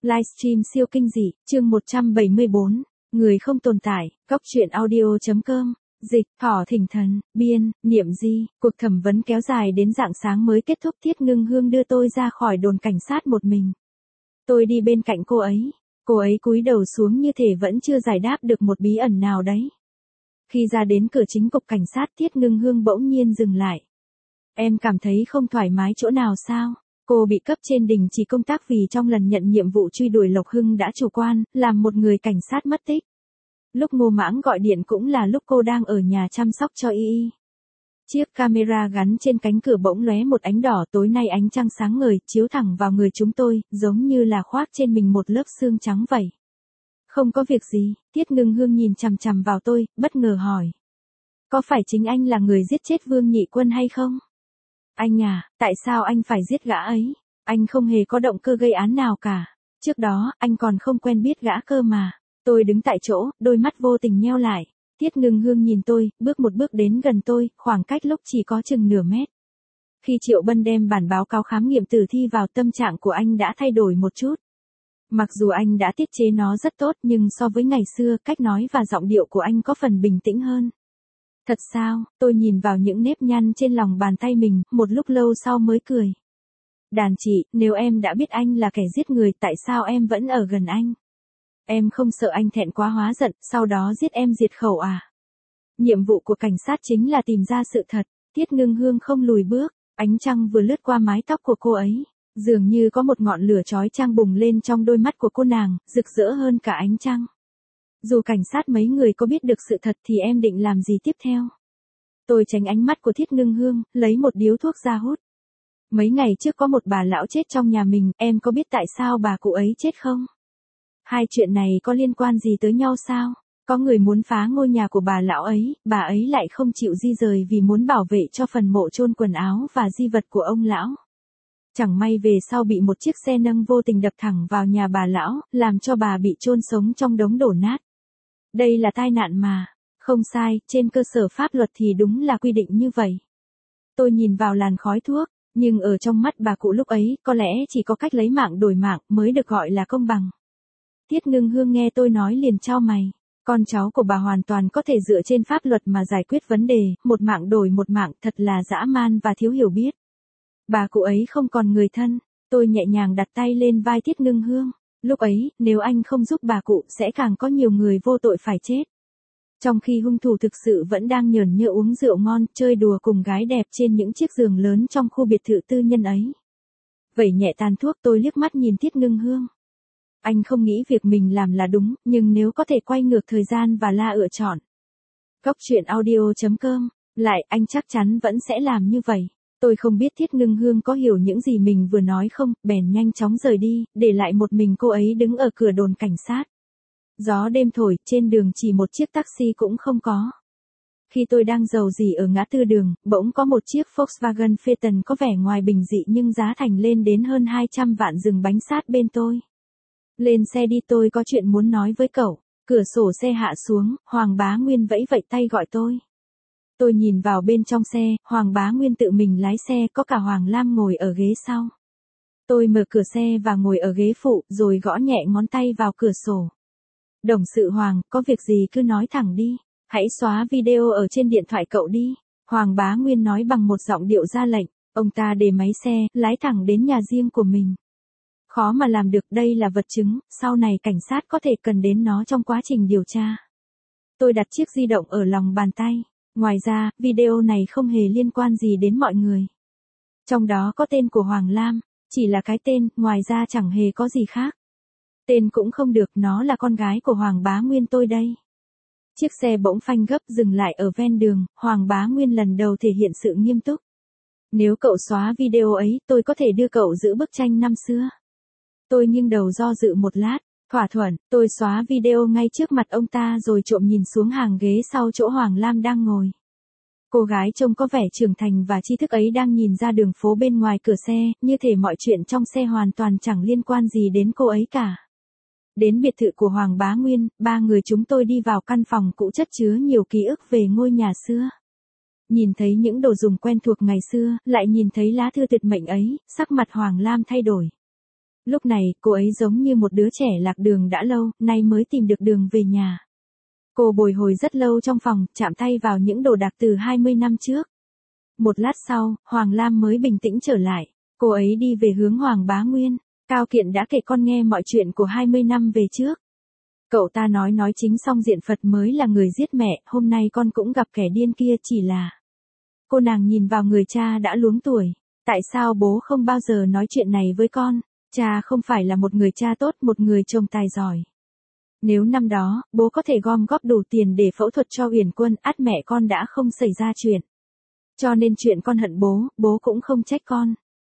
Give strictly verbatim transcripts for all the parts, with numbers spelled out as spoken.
Livestream siêu kinh dị, chương một trăm bảy mươi bốn, người không tồn tại, góc truyện audio.com, dịch, Thỏ Thỉnh Thần, biên, Niệm Di, cuộc thẩm vấn kéo dài đến rạng sáng mới kết thúc. Thiết Ngưng Hương đưa tôi ra khỏi đồn cảnh sát một mình. Tôi đi bên cạnh cô ấy, cô ấy cúi đầu xuống như thể vẫn chưa giải đáp được một bí ẩn nào đấy. Khi ra đến cửa chính cục cảnh sát, Thiết Ngưng Hương bỗng nhiên dừng lại. Em cảm thấy không thoải mái chỗ nào sao? Cô bị cấp trên đình chỉ công tác vì trong lần nhận nhiệm vụ truy đuổi Lộc Hưng đã chủ quan, làm một người cảnh sát mất tích. Lúc Ngô Mãng gọi điện cũng là lúc cô đang ở nhà chăm sóc cho Y Y. Chiếc camera gắn trên cánh cửa bỗng lóe một ánh đỏ. Tối nay ánh trăng sáng ngời, chiếu thẳng vào người chúng tôi, giống như là khoác trên mình một lớp xương trắng vậy. Không có việc gì, Thiết Ngưng Hương nhìn chằm chằm vào tôi, bất ngờ hỏi. Có phải chính anh là người giết chết Vương Nhị Quân hay không? Anh à, tại sao anh phải giết gã ấy? Anh không hề có động cơ gây án nào cả. Trước đó, anh còn không quen biết gã cơ mà. Tôi đứng tại chỗ, đôi mắt vô tình nheo lại. Thiết Ngưng Hương nhìn tôi, bước một bước đến gần tôi, khoảng cách lúc chỉ có chừng nửa mét. Khi Triệu Bân đem bản báo cáo khám nghiệm tử thi vào, tâm trạng của anh đã thay đổi một chút. Mặc dù anh đã tiết chế nó rất tốt, nhưng so với ngày xưa, cách nói và giọng điệu của anh có phần bình tĩnh hơn. Thật sao? Tôi nhìn vào những nếp nhăn trên lòng bàn tay mình, một lúc lâu sau mới cười. Đàn chị, nếu em đã biết anh là kẻ giết người, tại sao em vẫn ở gần anh? Em không sợ anh thẹn quá hóa giận, sau đó giết em diệt khẩu à? Nhiệm vụ của cảnh sát chính là tìm ra sự thật. Thiết Ngưng Hương không lùi bước, ánh trăng vừa lướt qua mái tóc của cô ấy. Dường như có một ngọn lửa chói chang bùng lên trong đôi mắt của cô nàng, rực rỡ hơn cả ánh trăng. Dù cảnh sát mấy người có biết được sự thật thì em định làm gì tiếp theo? Tôi tránh ánh mắt của Thiết Ngưng Hương, lấy một điếu thuốc ra hút. Mấy ngày trước có một bà lão chết trong nhà mình, em có biết tại sao bà cụ ấy chết không? Hai chuyện này có liên quan gì tới nhau sao? Có người muốn phá ngôi nhà của bà lão ấy, bà ấy lại không chịu di rời vì muốn bảo vệ cho phần mộ chôn quần áo và di vật của ông lão. Chẳng may về sau bị một chiếc xe nâng vô tình đập thẳng vào nhà bà lão, làm cho bà bị chôn sống trong đống đổ nát. Đây là tai nạn mà. Không sai, trên cơ sở pháp luật thì đúng là quy định như vậy. Tôi nhìn vào làn khói thuốc, nhưng ở trong mắt bà cụ lúc ấy, có lẽ chỉ có cách lấy mạng đổi mạng mới được gọi là công bằng. Thiết Ngưng Hương nghe tôi nói liền chau mày. Con cháu của bà hoàn toàn có thể dựa trên pháp luật mà giải quyết vấn đề, một mạng đổi một mạng, thật là dã man và thiếu hiểu biết. Bà cụ ấy không còn người thân. Tôi nhẹ nhàng đặt tay lên vai Thiết Ngưng Hương. Lúc ấy, nếu anh không giúp bà cụ, sẽ càng có nhiều người vô tội phải chết. Trong khi hung thủ thực sự vẫn đang nhởn nhơ uống rượu ngon, chơi đùa cùng gái đẹp trên những chiếc giường lớn trong khu biệt thự tư nhân ấy. Vẩy nhẹ tàn thuốc, tôi liếc mắt nhìn Thiết Ngưng Hương. Anh không nghĩ việc mình làm là đúng, nhưng nếu có thể quay ngược thời gian và la lựa chọn. Góc truyện audio.com, lại anh chắc chắn vẫn sẽ làm như vậy. Tôi không biết Thiết Ngưng Hương có hiểu những gì mình vừa nói không, bèn nhanh chóng rời đi, để lại một mình cô ấy đứng ở cửa đồn cảnh sát. Gió đêm thổi, trên đường chỉ một chiếc taxi cũng không có. Khi tôi đang dầu dỉ ở ngã tư đường, bỗng có một chiếc Volkswagen Phaeton có vẻ ngoài bình dị nhưng giá thành lên đến hơn hai trăm vạn dừng bánh sát bên tôi. Lên xe đi, tôi có chuyện muốn nói với cậu. Cửa sổ xe hạ xuống, Hoàng Bá Nguyên vẫy vẫy tay gọi tôi. Tôi nhìn vào bên trong xe, Hoàng Bá Nguyên tự mình lái xe, có cả Hoàng Lam ngồi ở ghế sau. Tôi mở cửa xe và ngồi ở ghế phụ, rồi gõ nhẹ ngón tay vào cửa sổ. Đồng sự Hoàng, có việc gì cứ nói thẳng đi. Hãy xóa video ở trên điện thoại cậu đi. Hoàng Bá Nguyên nói bằng một giọng điệu ra lệnh. Ông ta để máy xe, lái thẳng đến nhà riêng của mình. Khó mà làm được, đây là vật chứng, sau này cảnh sát có thể cần đến nó trong quá trình điều tra. Tôi đặt chiếc di động ở lòng bàn tay. Ngoài ra, video này không hề liên quan gì đến mọi người. Trong đó có tên của Hoàng Lam, chỉ là cái tên, ngoài ra chẳng hề có gì khác. Tên cũng không được, nó là con gái của Hoàng Bá Nguyên tôi đây. Chiếc xe bỗng phanh gấp dừng lại ở ven đường, Hoàng Bá Nguyên lần đầu thể hiện sự nghiêm túc. Nếu cậu xóa video ấy, tôi có thể đưa cậu giữ bức tranh năm xưa. Tôi nghiêng đầu do dự một lát, thỏa thuận, tôi xóa video ngay trước mặt ông ta rồi trộm nhìn xuống hàng ghế sau chỗ Hoàng Lam đang ngồi. Cô gái trông có vẻ trưởng thành và tri thức ấy đang nhìn ra đường phố bên ngoài cửa xe, như thể mọi chuyện trong xe hoàn toàn chẳng liên quan gì đến cô ấy cả. Đến biệt thự của Hoàng Bá Nguyên, ba người chúng tôi đi vào căn phòng cũ chất chứa nhiều ký ức về ngôi nhà xưa. Nhìn thấy những đồ dùng quen thuộc ngày xưa, lại nhìn thấy lá thư tuyệt mệnh ấy, sắc mặt Hoàng Lam thay đổi. Lúc này, cô ấy giống như một đứa trẻ lạc đường đã lâu, nay mới tìm được đường về nhà. Cô bồi hồi rất lâu trong phòng, chạm tay vào những đồ đạc từ hai mươi năm trước. Một lát sau, Hoàng Lam mới bình tĩnh trở lại. Cô ấy đi về hướng Hoàng Bá Nguyên. Cao Kiện đã kể con nghe mọi chuyện của hai mươi năm về trước. Cậu ta nói nói chính Song Diện Phật mới là người giết mẹ, hôm nay con cũng gặp kẻ điên kia chỉ là. Cô nàng nhìn vào người cha đã luống tuổi. Tại sao bố không bao giờ nói chuyện này với con? Cha không phải là một người cha tốt, một người chồng tài giỏi. Nếu năm đó, bố có thể gom góp đủ tiền để phẫu thuật cho Uyển Quân, ắt mẹ con đã không xảy ra chuyện. Cho nên chuyện con hận bố, bố cũng không trách con.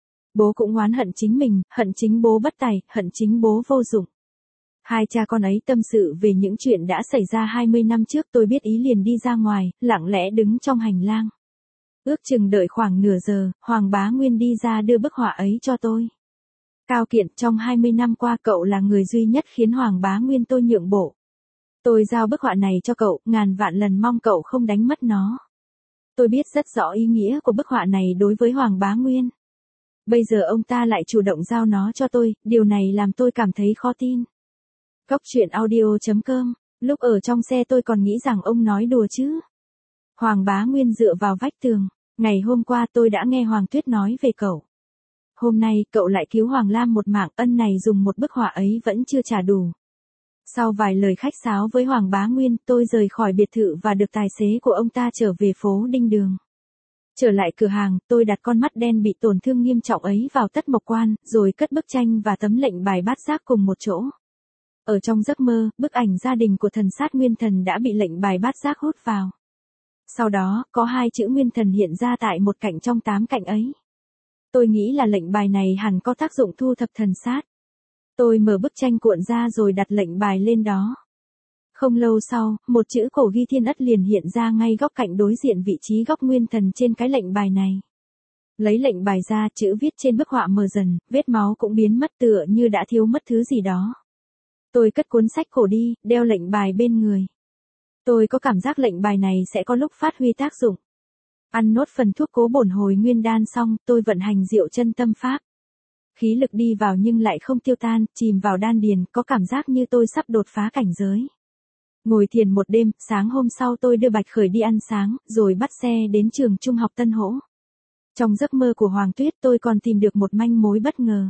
Bố cũng oán hận chính mình, hận chính bố bất tài, hận chính bố vô dụng. Hai cha con ấy tâm sự về những chuyện đã xảy ra hai mươi năm trước, tôi biết ý liền đi ra ngoài, lặng lẽ đứng trong hành lang. Ước chừng đợi khoảng nửa giờ, Hoàng Bá Nguyên đi ra đưa bức họa ấy cho tôi. Cao Kiện, trong hai mươi năm qua cậu là người duy nhất khiến Hoàng Bá Nguyên tôi nhượng bộ. Tôi giao bức họa này cho cậu, ngàn vạn lần mong cậu không đánh mất nó. Tôi biết rất rõ ý nghĩa của bức họa này đối với Hoàng Bá Nguyên. Bây giờ ông ta lại chủ động giao nó cho tôi, điều này làm tôi cảm thấy khó tin. Góc truyện audio chấm com, lúc ở trong xe tôi còn nghĩ rằng ông nói đùa chứ. Hoàng Bá Nguyên dựa vào vách tường, ngày hôm qua tôi đã nghe Hoàng Tuyết nói về cậu. Hôm nay cậu lại cứu Hoàng Lam một mạng, ân này dùng một bức họa ấy vẫn chưa trả đủ. Sau vài lời khách sáo với Hoàng Bá Nguyên, tôi rời khỏi biệt thự và được tài xế của ông ta trở về phố Đinh Đường. Trở lại cửa hàng, tôi đặt con mắt đen bị tổn thương nghiêm trọng ấy vào tất mộc quan, rồi cất bức tranh và tấm lệnh bài bát giác cùng một chỗ. Ở trong giấc mơ, bức ảnh gia đình của thần sát Nguyên Thần đã bị lệnh bài bát giác hút vào. Sau đó, có hai chữ Nguyên Thần hiện ra tại một cạnh trong tám cạnh ấy. Tôi nghĩ là lệnh bài này hẳn có tác dụng thu thập thần sát. Tôi mở bức tranh cuộn ra rồi đặt lệnh bài lên đó. Không lâu sau, một chữ cổ ghi Thiên Ất liền hiện ra ngay góc cạnh đối diện vị trí góc Nguyên Thần trên cái lệnh bài này. Lấy lệnh bài ra, chữ viết trên bức họa mờ dần, vết máu cũng biến mất tựa như đã thiếu mất thứ gì đó. Tôi cất cuốn sách cổ đi, đeo lệnh bài bên người. Tôi có cảm giác lệnh bài này sẽ có lúc phát huy tác dụng. Ăn nốt phần thuốc cố bổn hồi nguyên đan xong, tôi vận hành diệu chân tâm pháp. Khí lực đi vào nhưng lại không tiêu tan, chìm vào đan điền, có cảm giác như tôi sắp đột phá cảnh giới. Ngồi thiền một đêm, sáng hôm sau tôi đưa Bạch Khởi đi ăn sáng, rồi bắt xe đến trường trung học Tân Hỗ. Trong giấc mơ của Hoàng Tuyết tôi còn tìm được một manh mối bất ngờ.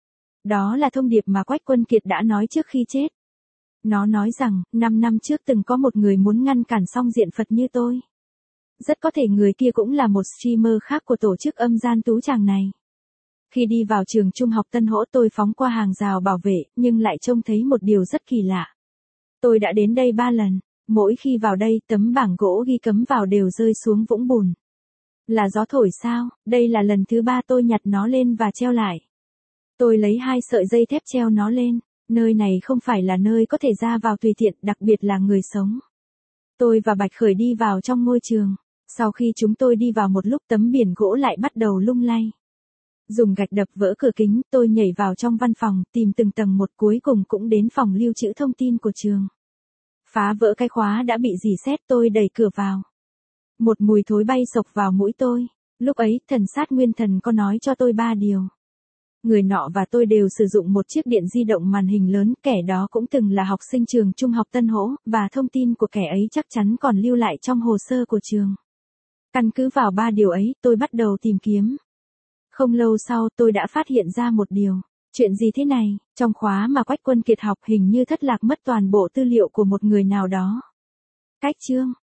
Đó là thông điệp mà Quách Quân Kiệt đã nói trước khi chết. Nó nói rằng, năm năm trước từng có một người muốn ngăn cản Song Diện Phật như tôi. Rất có thể người kia cũng là một streamer khác của tổ chức âm gian tú chàng này. Khi đi vào trường trung học Tân Hỗ tôi phóng qua hàng rào bảo vệ, nhưng lại trông thấy một điều rất kỳ lạ. Tôi đã đến đây ba lần, mỗi khi vào đây tấm bảng gỗ ghi cấm vào đều rơi xuống vũng bùn. Là gió thổi sao? Đây là lần thứ ba tôi nhặt nó lên và treo lại. Tôi lấy hai sợi dây thép treo nó lên, nơi này không phải là nơi có thể ra vào tùy tiện, đặc biệt là người sống. Tôi và Bạch Khởi đi vào trong ngôi trường. Sau khi chúng tôi đi vào một lúc tấm biển gỗ lại bắt đầu lung lay. Dùng gạch đập vỡ cửa kính, tôi nhảy vào trong văn phòng, tìm từng tầng một, cuối cùng cũng đến phòng lưu trữ thông tin của trường. Phá vỡ cái khóa đã bị rỉ sét, tôi đẩy cửa vào. Một mùi thối bay sộc vào mũi tôi. Lúc ấy, thần sát Nguyên Thần có nói cho tôi ba điều. Người nọ và tôi đều sử dụng một chiếc điện di động màn hình lớn, kẻ đó cũng từng là học sinh trường trung học Tân Hỗ, và thông tin của kẻ ấy chắc chắn còn lưu lại trong hồ sơ của trường. Căn cứ vào ba điều ấy, tôi bắt đầu tìm kiếm. Không lâu sau, tôi đã phát hiện ra một điều. Chuyện gì thế này? Trong khóa mà Quách Quân Kiệt học hình như thất lạc mất toàn bộ tư liệu của một người nào đó. Cách chương